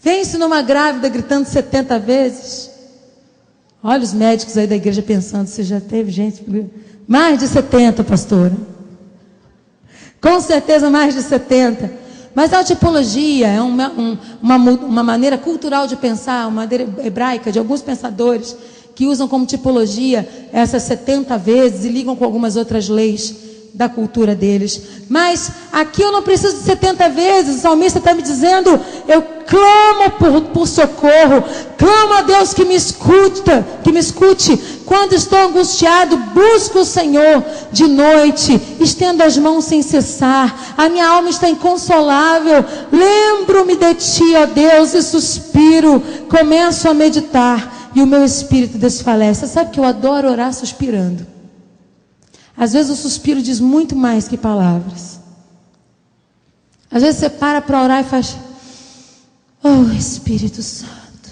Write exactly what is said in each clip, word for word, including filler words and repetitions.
Pense numa grávida gritando setenta vezes. Olha os médicos aí da igreja pensando, se já teve gente... Mais de setenta, pastora. Com certeza mais de setenta. Mas a tipologia é uma, um, uma, uma maneira cultural de pensar, uma maneira hebraica de alguns pensadores que usam como tipologia essas setenta vezes e ligam com algumas outras leis da cultura deles. Mas aqui eu não preciso de setenta vezes. O salmista está me dizendo, eu clamo por, por socorro, clamo a Deus que me escuta, que me escute. Quando estou angustiado, busco o Senhor de noite, estendo as mãos sem cessar, a minha alma está inconsolável, lembro-me de ti, ó Deus, e suspiro, começo a meditar, e o meu espírito desfalece. Você sabe que eu adoro orar suspirando. Às vezes o suspiro diz muito mais que palavras. Às vezes você para para orar e faz, oh Espírito Santo,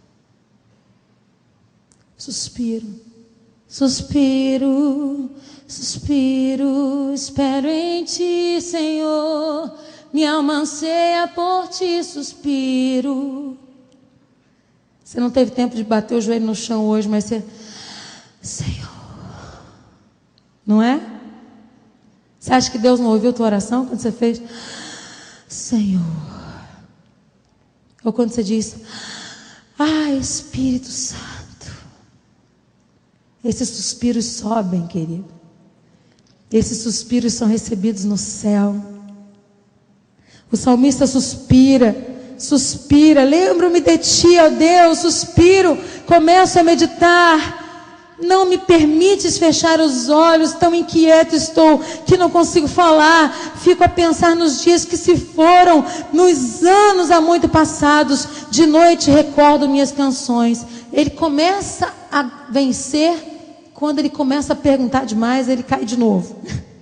suspiro, suspiro, suspiro, espero em ti, Senhor, minha alma anseia por ti, suspiro. Você não teve tempo de bater o joelho no chão hoje, mas você, Senhor, não é? Você acha que Deus não ouviu tua oração quando você fez Senhor? Ou quando você diz, ah, Espírito Santo. Esses suspiros sobem, querido. Esses suspiros são recebidos no céu. O salmista suspira, suspira, lembro-me de ti, ó Deus, suspiro, começo a meditar. Não me permites fechar os olhos, tão inquieto estou que não consigo falar. Fico a pensar nos dias que se foram, nos anos há muito passados. De noite recordo minhas canções. Ele começa a vencer, quando ele começa a perguntar demais, ele cai de novo.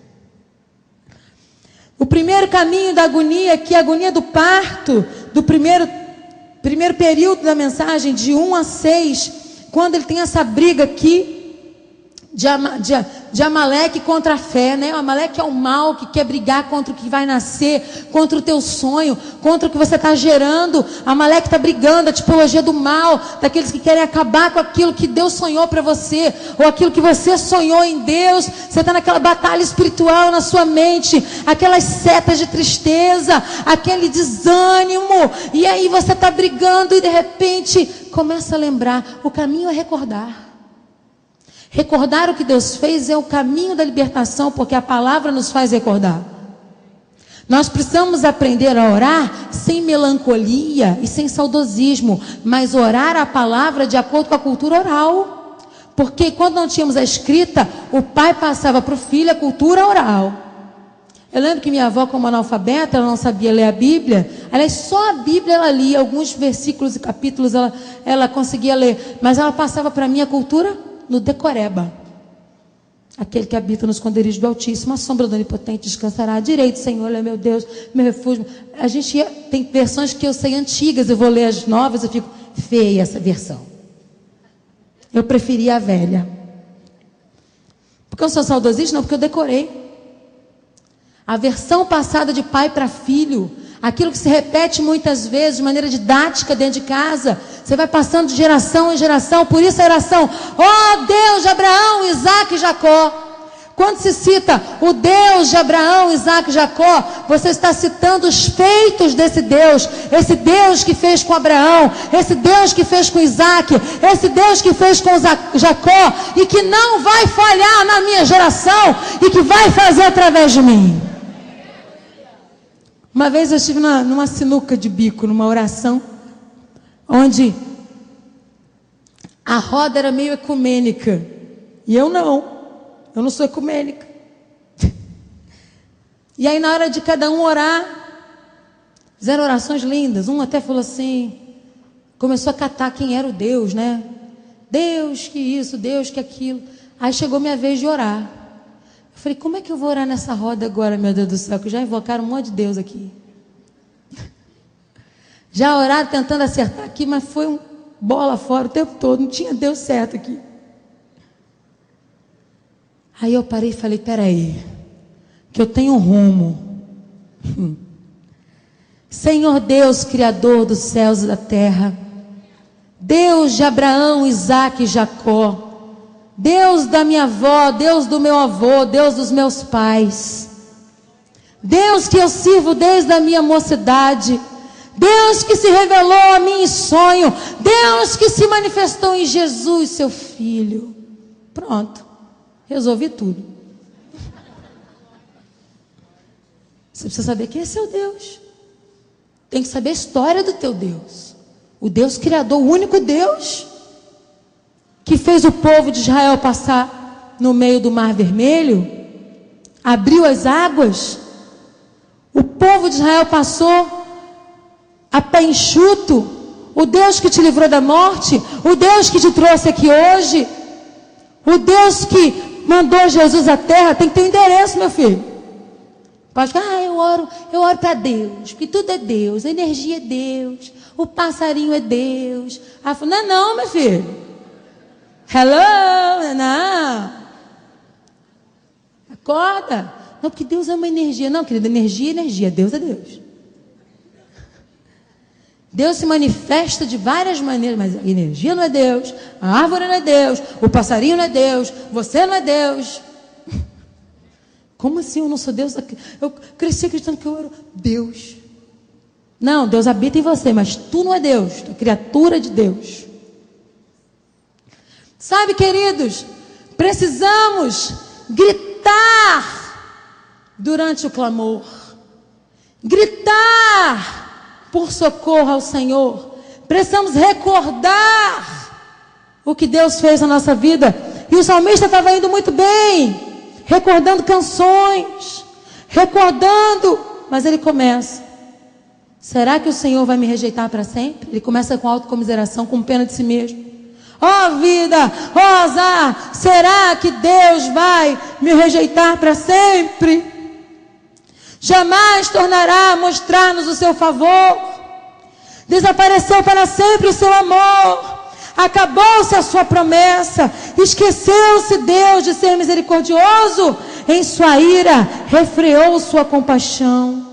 O primeiro caminho da agonia, que é a agonia do parto, do primeiro, primeiro período da mensagem, de um a seis, quando ele tem essa briga aqui de, de, de Amaleque contra a fé, né? O Amaleque é o mal que quer brigar contra o que vai nascer, contra o teu sonho, contra o que você está gerando. Amaleque está brigando, a tipologia do mal, daqueles que querem acabar com aquilo que Deus sonhou para você, ou aquilo que você sonhou em Deus. Você está naquela batalha espiritual na sua mente, aquelas setas de tristeza, aquele desânimo, e aí você está brigando e de repente começa a lembrar. O caminho é recordar. Recordar o que Deus fez é o caminho da libertação, porque a palavra nos faz recordar. Nós precisamos aprender a orar sem melancolia e sem saudosismo, mas orar a palavra de acordo com a cultura oral. Porque quando não tínhamos a escrita, o pai passava para o filho a cultura oral. Eu lembro que minha avó, como analfabeta, ela não sabia ler a Bíblia. Aliás, só a Bíblia ela lia, alguns versículos e capítulos ela, ela conseguia ler. Mas ela passava para mim a cultura no decoreba. Aquele que habita nos esconderijos do Altíssimo, a sombra do Onipotente descansará à direita. Senhor, ele é meu Deus, meu refúgio. A gente ia, tem versões que eu sei antigas, eu vou ler as novas, eu fico, feia essa versão. Eu preferia a velha. Porque eu sou saudosista? Não, porque eu decorei. A versão passada de pai para filho, aquilo que se repete muitas vezes de maneira didática dentro de casa, você vai passando de geração em geração. Por isso a oração, ó oh, Deus de Abraão, Isaac e Jacó. Quando se cita o Deus de Abraão, Isaac e Jacó, você está citando os feitos desse Deus. Esse Deus que fez com Abraão, esse Deus que fez com Isaac, esse Deus que fez com Jacó, e que não vai falhar na minha geração, e que vai fazer através de mim. Uma vez eu estive na, numa sinuca de bico, numa oração, onde a roda era meio ecumênica, e eu não. Eu não sou ecumênica. E aí na hora de cada um orar, fizeram orações lindas. Um até falou assim, começou a catar quem era o Deus, né? Deus que isso, Deus que aquilo. Aí chegou minha vez de orar. Eu falei, como é que eu vou orar nessa roda agora, meu Deus do céu? Que já invocaram um monte de Deus aqui. Já oraram tentando acertar aqui, mas foi um bola fora o tempo todo. Não tinha Deus certo aqui. Aí eu parei e falei, peraí, que eu tenho um rumo. Senhor Deus, Criador dos céus e da terra, Deus de Abraão, Isaque e Jacó, Deus da minha avó, Deus do meu avô, Deus dos meus pais, Deus que eu sirvo desde a minha mocidade, Deus que se revelou a mim em sonho, Deus que se manifestou em Jesus, seu Filho. Pronto, resolvi tudo. Você precisa saber quem é seu Deus. Tem que saber a história do teu Deus. O Deus Criador, o único Deus que fez o povo de Israel passar no meio do Mar Vermelho, abriu as águas, o povo de Israel passou a pé enxuto, o Deus que te livrou da morte, o Deus que te trouxe aqui hoje, o Deus que mandou Jesus à terra. Tem que ter um endereço, meu filho. Pode ficar, ah, eu oro, eu oro para Deus, porque tudo é Deus, a energia é Deus, o passarinho é Deus. Ah, não é não, meu filho. Hello, não. Acorda. Não, porque Deus é uma energia. Não, querida, energia é energia, Deus é Deus. Deus se manifesta de várias maneiras, mas a energia não é Deus, a árvore não é Deus, o passarinho não é Deus, você não é Deus. Como assim eu não sou Deus? Eu cresci acreditando que eu era Deus. Não, Deus habita em você, mas tu não é Deus, tu é criatura de Deus. Sabe, queridos, precisamos gritar durante o clamor, gritar por socorro ao Senhor. Precisamos recordar o que Deus fez na nossa vida. E o salmista estava indo muito bem, recordando canções, recordando, mas ele começa: será que o Senhor vai me rejeitar para sempre? Ele começa com autocomiseração, com pena de si mesmo. Ó oh, vida, ó oh, azar, será que Deus vai me rejeitar para sempre? Jamais tornará a mostrar-nos o seu favor. Desapareceu para sempre o seu amor. Acabou-se a sua promessa. Esqueceu-se Deus de ser misericordioso. Em sua ira, refreou sua compaixão.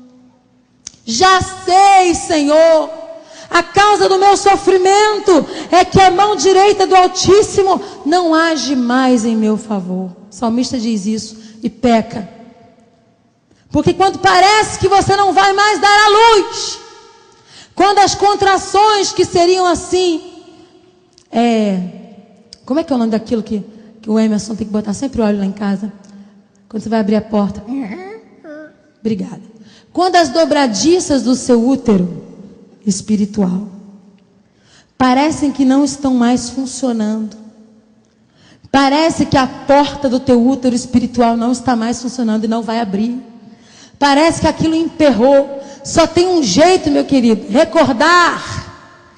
Já sei, Senhor, a causa do meu sofrimento é que a mão direita do Altíssimo não age mais em meu favor. O salmista diz isso e peca. Porque quando parece que você não vai mais dar à luz, quando as contrações que seriam assim, é, como é que é o nome daquilo que, que o Emerson tem que botar sempre o óleo lá em casa? Quando você vai abrir a porta. Obrigada. Quando as dobradiças do seu útero espiritual parecem que não estão mais funcionando, parece que a porta do teu útero espiritual não está mais funcionando e não vai abrir, parece que aquilo emperrou. Só tem um jeito, meu querido: recordar,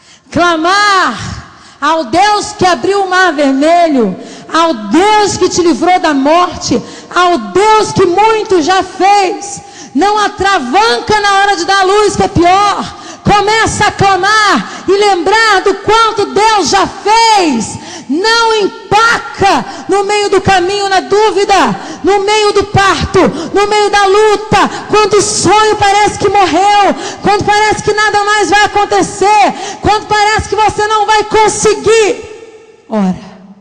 clamar ao Deus que abriu o mar vermelho, ao Deus que te livrou da morte, ao Deus que muito já fez. Não atravanca na hora de dar a luz, que é pior. Começa a clamar e lembrar do quanto Deus já fez. Não empaca no meio do caminho, na dúvida, no meio do parto, no meio da luta, quando o sonho parece que morreu, quando parece que nada mais vai acontecer, quando parece que você não vai conseguir. Ora,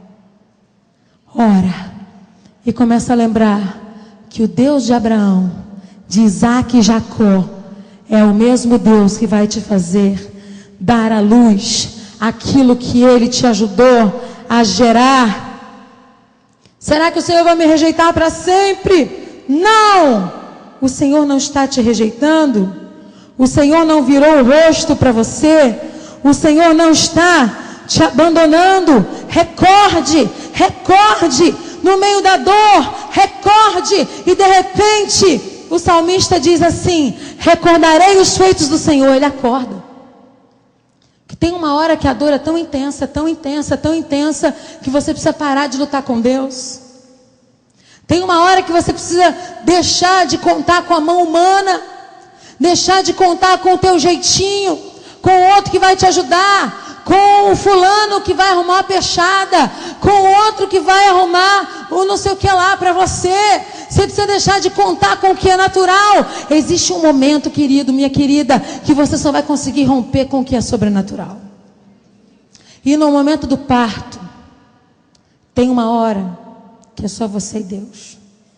ora, e começa a lembrar que o Deus de Abraão, de Isaque e Jacó, é o mesmo Deus que vai te fazer dar à luz aquilo que Ele te ajudou a gerar. Será que o Senhor vai me rejeitar para sempre? Não! O Senhor não está te rejeitando. O Senhor não virou o rosto para você. O Senhor não está te abandonando. Recorde, recorde no meio da dor, recorde, e de repente o salmista diz assim: recordarei os feitos do Senhor. Ele acorda. Que tem uma hora que a dor é tão intensa, tão intensa, tão intensa, que você precisa parar de lutar com Deus. Tem uma hora que você precisa deixar de contar com a mão humana, deixar de contar com o teu jeitinho, com o outro que vai te ajudar, com o fulano que vai arrumar a peixada, com o outro que vai arrumar o não sei o que lá para você. Você precisa deixar de contar com o que é natural. Existe um momento, querido, minha querida, que você só vai conseguir romper com o que é sobrenatural. E no momento do parto, tem uma hora que é só você e Deus.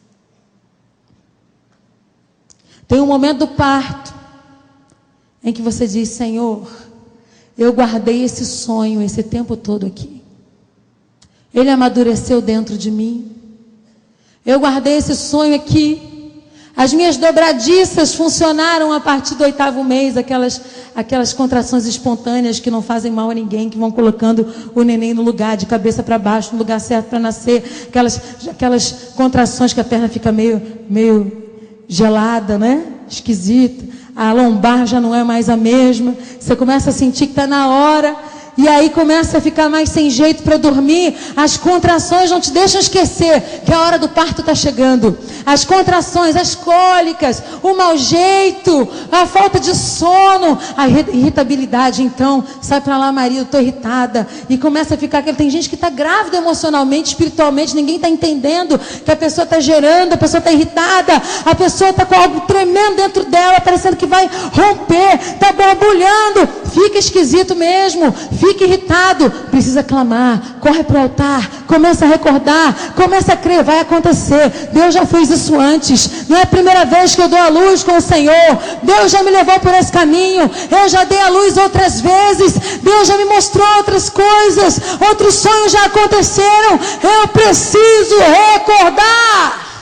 Tem um momento do parto em que você diz: Senhor, eu guardei esse sonho esse tempo todo aqui. Ele amadureceu dentro de mim. Eu guardei esse sonho aqui. As minhas dobradiças funcionaram a partir do oitavo mês, aquelas, aquelas contrações espontâneas que não fazem mal a ninguém, que vão colocando o neném no lugar, de cabeça para baixo, no lugar certo para nascer. Aquelas, aquelas contrações que a perna fica meio, meio gelada, né? Esquisita. A lombar já não é mais a mesma. Você começa a sentir que está na hora. E aí começa a ficar mais sem jeito para dormir. As contrações não te deixam esquecer que a hora do parto está chegando. As contrações, as cólicas, o mau jeito, a falta de sono, a irritabilidade. Então, sai para lá, marido, estou irritada. E começa a ficar aquele... Tem gente que está grávida emocionalmente, espiritualmente. Ninguém está entendendo que a pessoa está gerando, a pessoa está irritada. A pessoa está com algo tremendo dentro dela, parecendo que vai romper. Está borbulhando. Fica esquisito mesmo. Fica irritado, precisa clamar, corre para o altar, começa a recordar, começa a crer, vai acontecer. Deus já fez isso antes, não é a primeira vez que eu dou a luz com o Senhor. Deus já me levou por esse caminho, eu já dei a luz outras vezes, Deus já me mostrou outras coisas, outros sonhos já aconteceram. Eu preciso recordar.